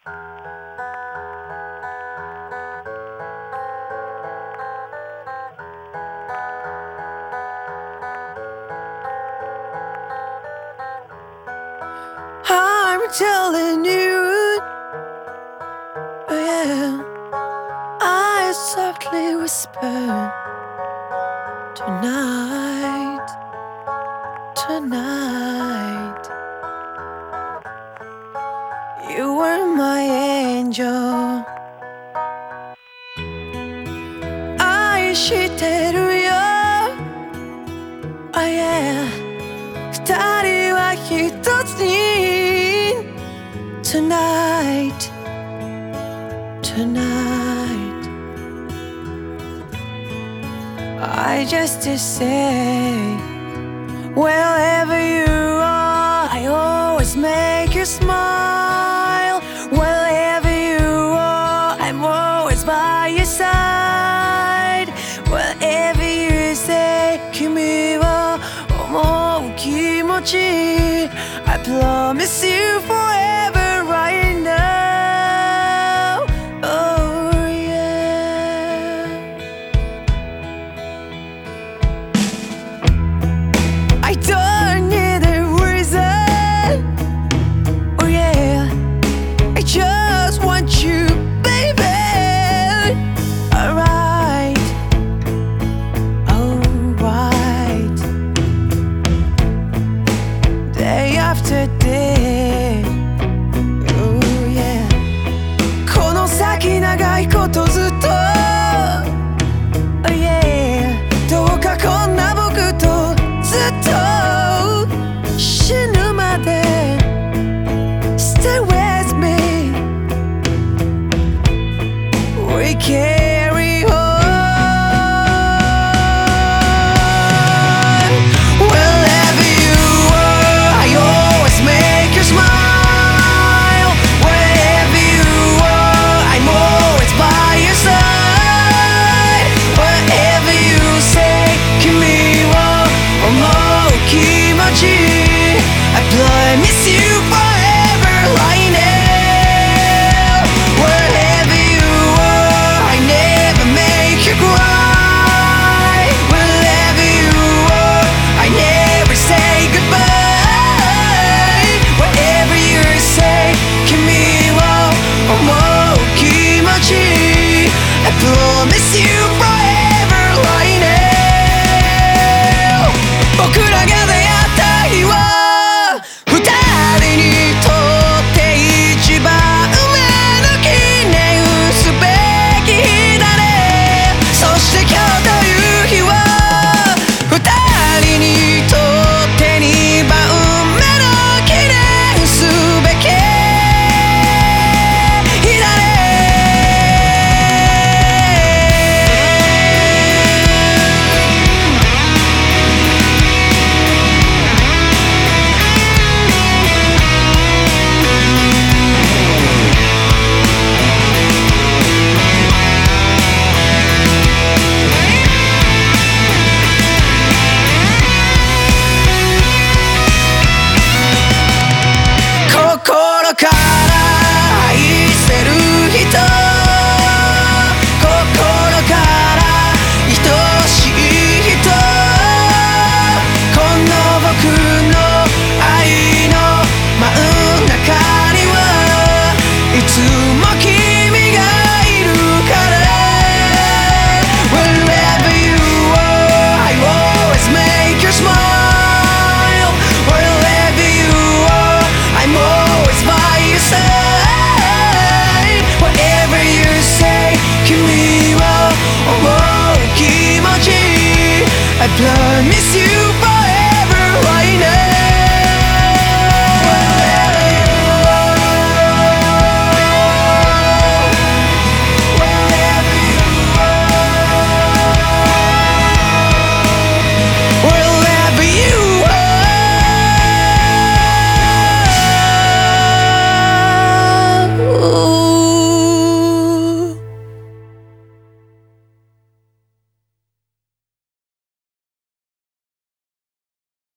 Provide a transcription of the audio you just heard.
I'm telling you, oh yeah, I softly whisper tonight, tonight. You were my angel. 愛してるよ、oh yeah、二人は一つに。Tonight, tonight, I just to say, wherever you are, I always make you smile. Wherever you are, I'm always by your side. Whatever you say, 君は思う気持ち、I promise you